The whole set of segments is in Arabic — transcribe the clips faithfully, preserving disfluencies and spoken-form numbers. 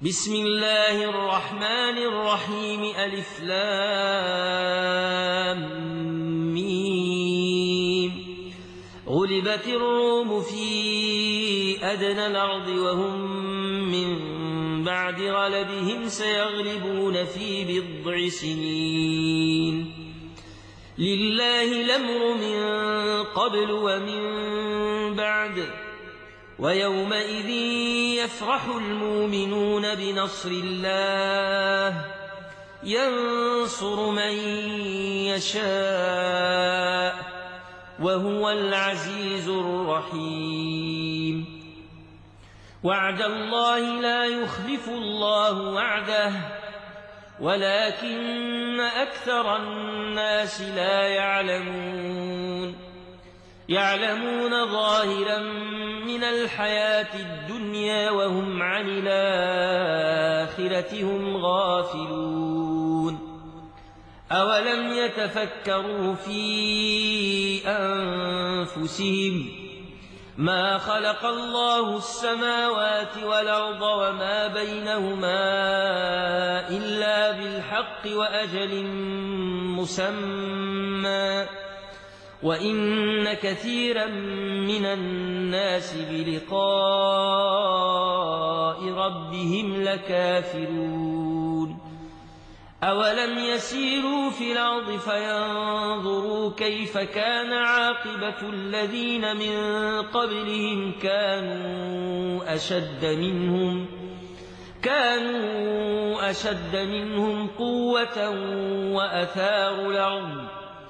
بسم الله الرحمن الرحيم ألف لام ميم غلبت الروم في أدنى الأرض وهم من بعد غلبهم سيغلبون في بضع سنين لله الأمر من قبل ومن بعد ويومئذ يفرح المؤمنون بنصر الله ينصر من يشاء وهو العزيز الرحيم وعد الله لا يخلف الله وعده ولكن أكثر الناس لا يعلمون يعلمون ظاهرا من الحياة الدنيا وهم عن الآخرة هم غافلون أولم يتفكروا في أنفسهم ما خلق الله السماوات والأرض وما بينهما إلا بالحق وأجل مسمى وإن كثيرا من الناس بلقاء ربهم لكافرون أولم يسيروا في الأرض فينظروا كيف كان عاقبة الذين من قبلهم كانوا أشد منهم كانوا أشد منهم قوة وأثاروا الأرض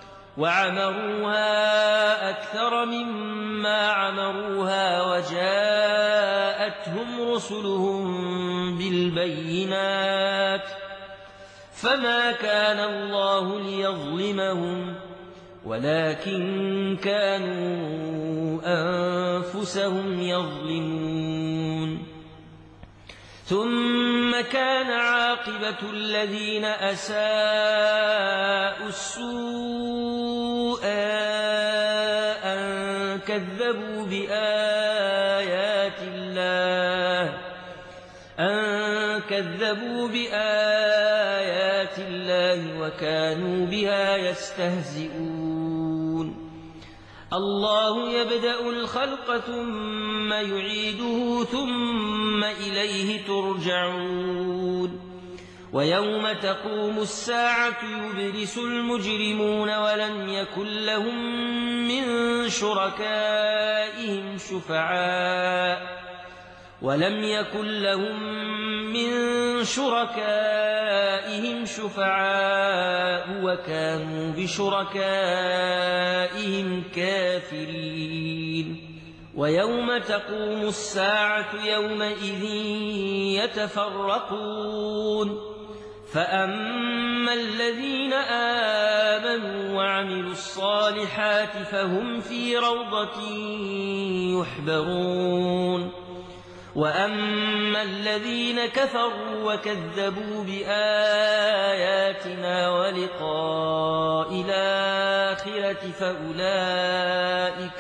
وعمروها أكثر مما عمروها وجاءتهم رسلهم بالبينات فما كان الله ليظلمهم ولكن كانوا أنفسهم يظلمون ثم كان عاقبة الذين أساءوا السوء أن كذبوا بآيات الله أن كذبوا بآيات الله وكانوا بها يستهزئون الله يبدأ الخلق ثم يعيده ثم إليه ترجعون ويوم تقوم الساعة يبلس المجرمون ولم يكن لهم من شركائهم شفعاء ولم يكن لهم من شركائهم شفعاء وكانوا بشركائهم كافرين ويوم تقوم الساعة يومئذ يتفرقون فأما الذين آمنوا وعملوا الصالحات فهم في روضة يحبرون وأما الذين كفروا وكذبوا بآياتنا ولقاء الآخرة فأولئك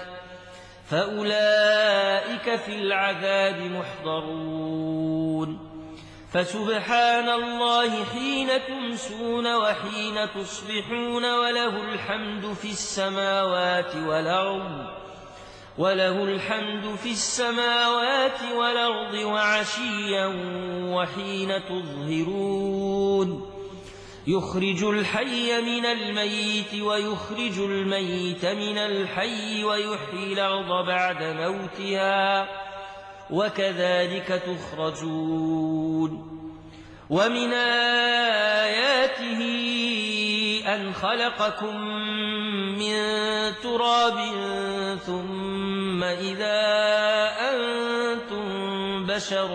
فأولئك في العذاب محضرون فسبحان الله حين تمسون وحين تصبحون وله الحمد في السماوات والأرض وله الحمد في السماوات والأرض وعشيا وحين تظهرون يخرج الحي من الميت ويخرج الميت من الحي ويحيي الأرض بعد موتها وكذلك تخرجون ومن آياته أن خلقكم من تراب ثم إذا أنتم بشر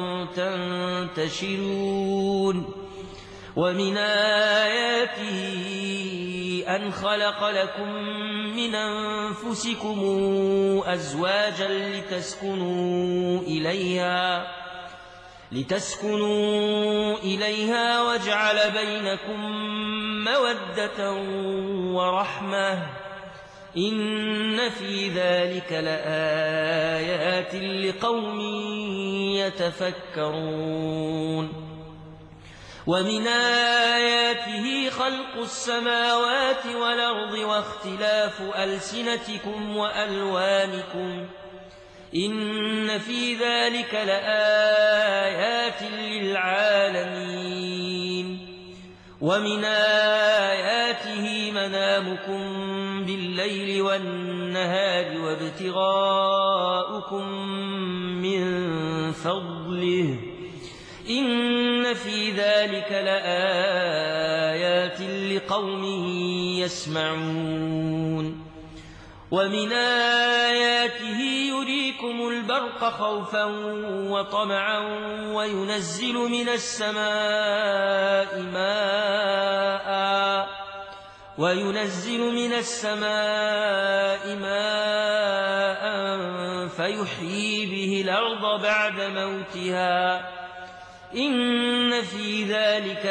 تنتشرون ومن آياته أن خلق لكم من أنفسكم أزواجا لتسكنوا إليها لتسكنوا إليها وجعل بينكم مودة ورحمة إن في ذلك لآيات لقوم يتفكرون ومن آياته خلق السماوات والأرض واختلاف ألسنتكم وألوانكم إن في ذلك لآيات للعالمين ومن آياته منامكم بالليل والنهار وابتغاؤكم من فضله إن في ذلك لآيات لقوم يسمعون ومن آياته يريكم البرق خوفا وطمعا وينزل من السماء ماء وينزل من السماء ماء فيحيي به الأرض بعد موتها إن في ذلك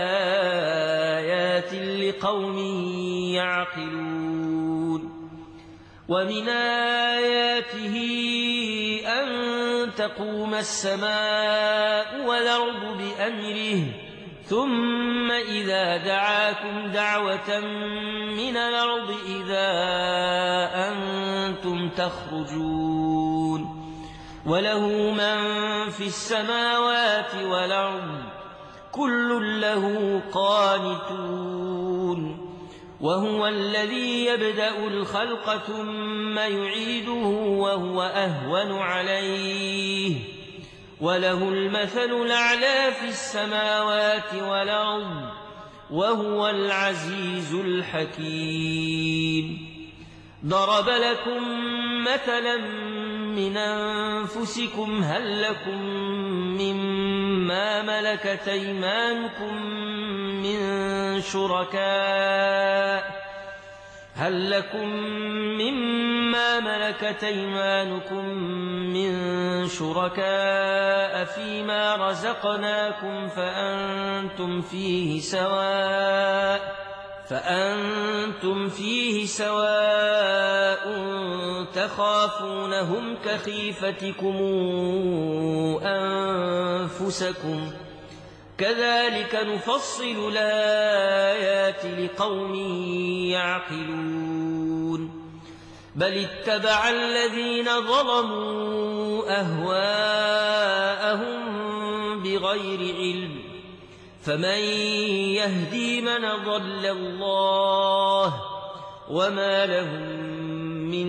لآيات لقوم يعقلون ومن آياته أن تقوم السماء والأرض بأمره ثم إذا دعاكم دعوة من الأرض إذا أنتم تخرجون وله من في السماوات والأرض كل له قانتون وهو الذي يبدأ الخلق ثم يعيده وهو أهون عليه وله المثل الأعلى في السماوات والأرض وهو العزيز الحكيم ضرب لكم مثلا من أنفسكم هل لكم مما ملكت أيمانكم من شركاء هل لكم مما ملكت أيمانكم من شركاء فيما رزقناكم فأنتم فيه سواء فأنتم فيه سواء تخافونهم كخيفتكم أنفسكم كذلك نفصل الآيات لقوم يعقلون بل اتبع الذين ظلموا أهواءهم بغير علم فمن يهدي من ضل الله وما لهم من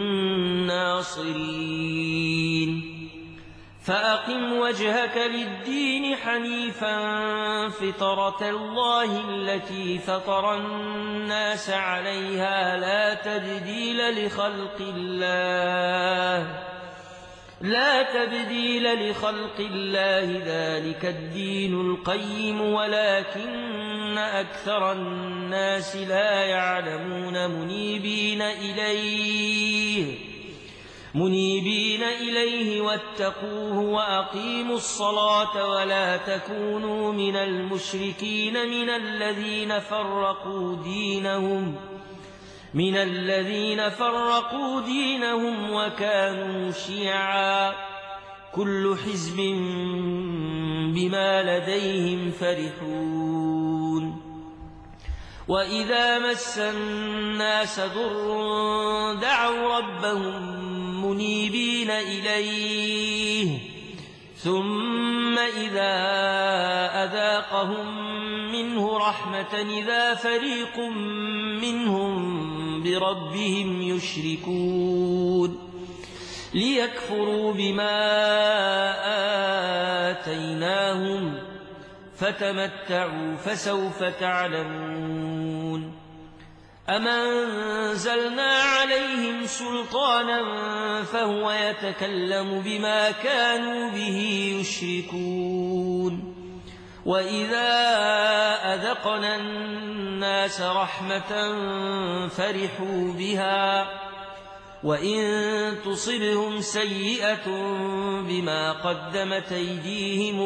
ناصرين فأقم وجهك للدين حنيفا فطرة الله التي فطر الناس عليها لا تبديل لخلق الله لا تبديل لخلق الله ذلك الدين القيم ولكن أكثر الناس لا يعلمون منيبين إليه منيبين إليه واتقوه وأقيموا الصلاة ولا تكونوا من المشركين من الذين فرقوا دينهم من الذين فرقوا دينهم وكانوا شيعا كل حزب بما لديهم فرحون وإذا مس الناس ضر دعوا ربهم منيبين إليه ثم إذا أذاقهم منه رحمة إذا فريق منهم بربهم يشركون ليكفروا بما آتيناهم فتمتعوا فسوف تعلمون أم أنزلنا عليهم سلطانا فهو يتكلم بما كانوا به يشركون وإذا أذقنا الناس رحمة فرحوا بها وإن تصبهم سيئة بما قدمت أيديهم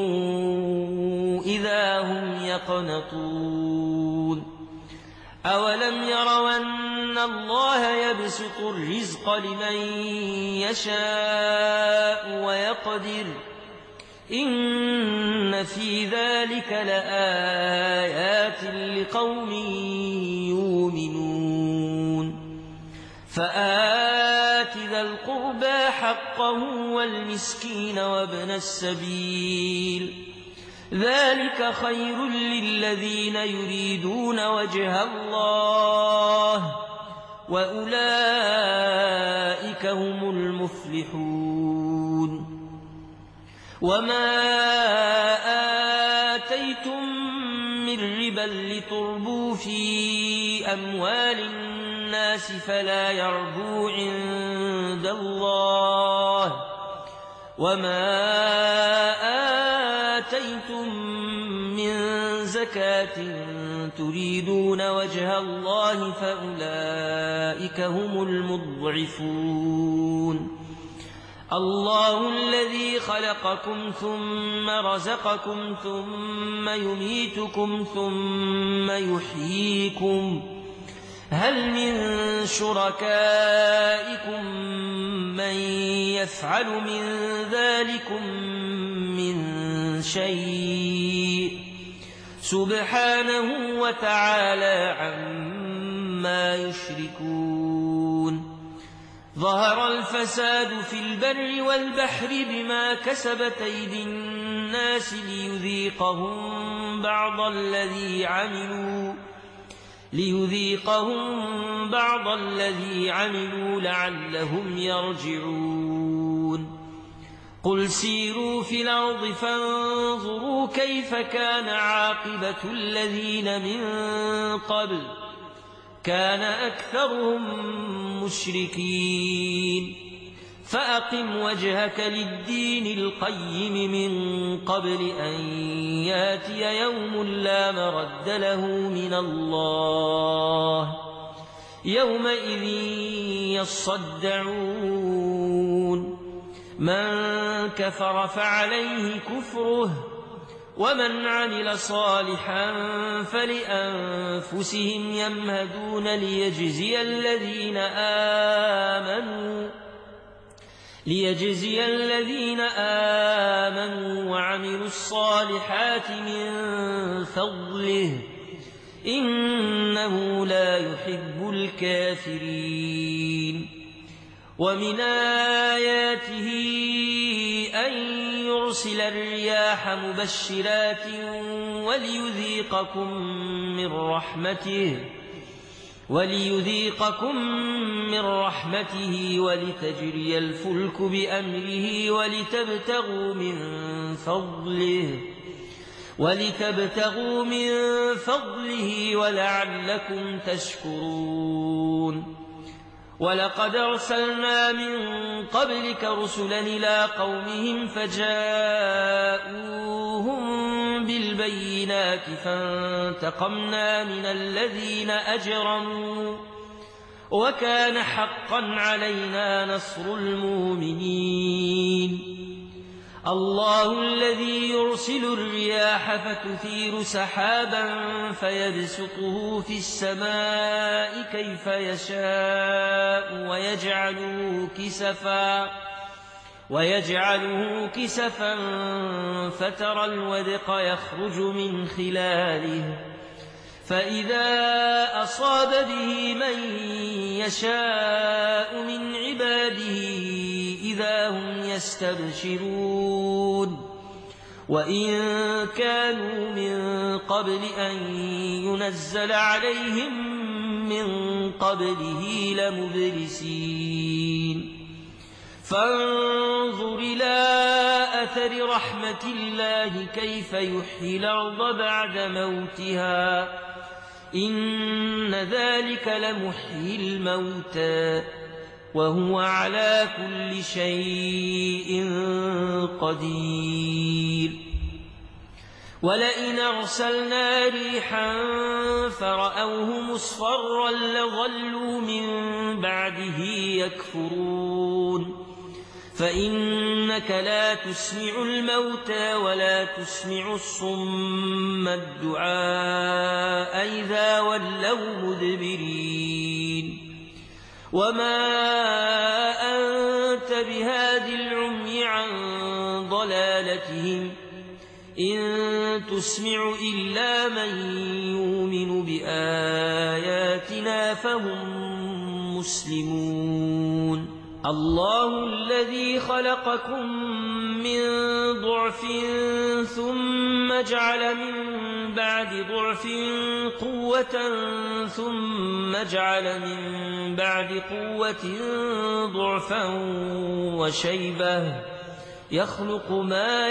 إذا هم يقنطون أولم يروا أن الله يبسط الرزق لمن يشاء ويقدر إن في ذلك ذلك لآيات لقوم يؤمنون فآت ذا القربى حقه والمسكين وابن السبيل ذلك خير للذين يريدون وجه الله وأولئك هم المفلحون وما آتيتم من ربا لتربوا في أموال الناس فلا يربو عند الله وما آتيتم من زكاة تريدون وجه الله فأولئك هم المضعفون الله الذي خلقكم ثم رزقكم ثم يميتكم ثم يحييكم هل من شركائكم من يفعل من ذلكم من شيء سبحانه وتعالى عما يشركون ظهر الفساد في البر والبحر بما كسبت أيدي الناس ليذيقهم بعض الذي عملوا ليذيقهم بعض الذي عملوا لعلهم يرجعون قل سيروا في الأرض فانظروا كيف كان عاقبة الذين من قبل كان أكثرهم مشركين فأقم وجهك للدين القيم من قبل أن ياتي يوم لا مرد له من الله يومئذ يصدعون من كفر فعليه كفره ومن عمل صالحا فلأنفسهم يمهدون ليجزي الذين آمنوا ليجزي الذين آمنوا وعملوا الصالحات من فضله إنه لا يحب الكافرين ومن آياته أن يرسل الرياح مبشرات وليذيقكم من رحمته وليذيقكم من رحمته ولتجري الفلك بأمره ولتبتغوا من فضله ولتبتغوا من فضله ولعلكم تشكرون ولقد أرسلنا من قبلك رسلا إلى قومهم فجاءوهم بالبينات فانتقمنا من الذين أجرموا وكان حقا علينا نصر المؤمنين الله الذي يرسل الرياح فتثير سحابا فيبسطه في السماء كيف يشاء ويجعله كسفا ويجعله كسفا فترى الودق يخرج من خلاله فإذا أصاب به من يشاء من عباده إذا هم يستبشرون وإن كانوا من قبل أن ينزل عليهم من قبله لمبلسين فانظر إلى أثر رحمة الله كيف يحيي الأرض بعد موتها إن ذلك لمحيي الموتى وهو على كل شيء قدير ولئن أرسلنا ريحا فرأوه مصفرا لظلوا من بعده يكفرون فإنك لا تسمع الموتى ولا تسمع الصم الدعاء إذا ولوا مدبرين وما أنت بهاد العمي عن ضلالتهم إن تسمع إلا من يؤمن بآياتنا فهم مسلمون الله الذي خلقكم من ضعف ثم جعل من بعد ضعف قوة ثم جعل من بعد قوة ضعفا وشيبة يخلق ما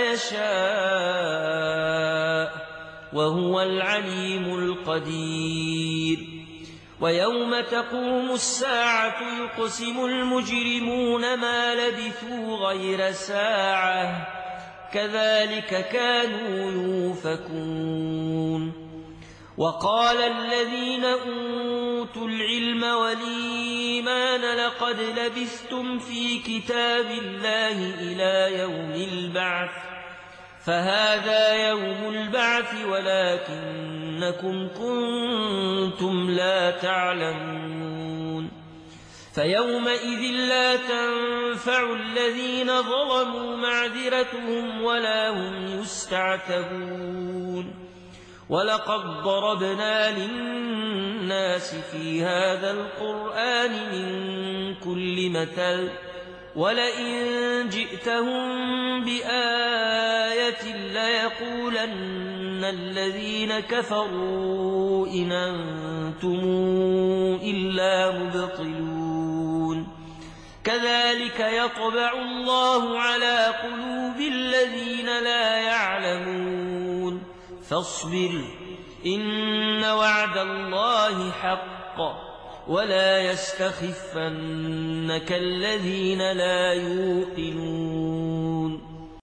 يشاء وهو العليم القدير ويوم تقوم الساعة يقسم المجرمون ما لبثوا غير ساعة كذلك كانوا يؤفكون وقال الذين أوتوا العلم والإيمان لقد لبثتم في كتاب الله إلى يوم البعث فهذا يوم البعث ولكنكم كنتم لا تعلمون فيومئذ لا تنفع الذين ظلموا معذرتهم ولا هم يستعتبون ولقد ضربنا للناس في هذا القرآن من كل مثل ولئن جئتهم بآية ليقولن الذين كفروا إن أنتم إلا مبطلون كذلك يطبع الله على قلوب الذين لا يعلمون فاصبر إن وعد الله حق ولا يستخفنك الذين لا يوقنون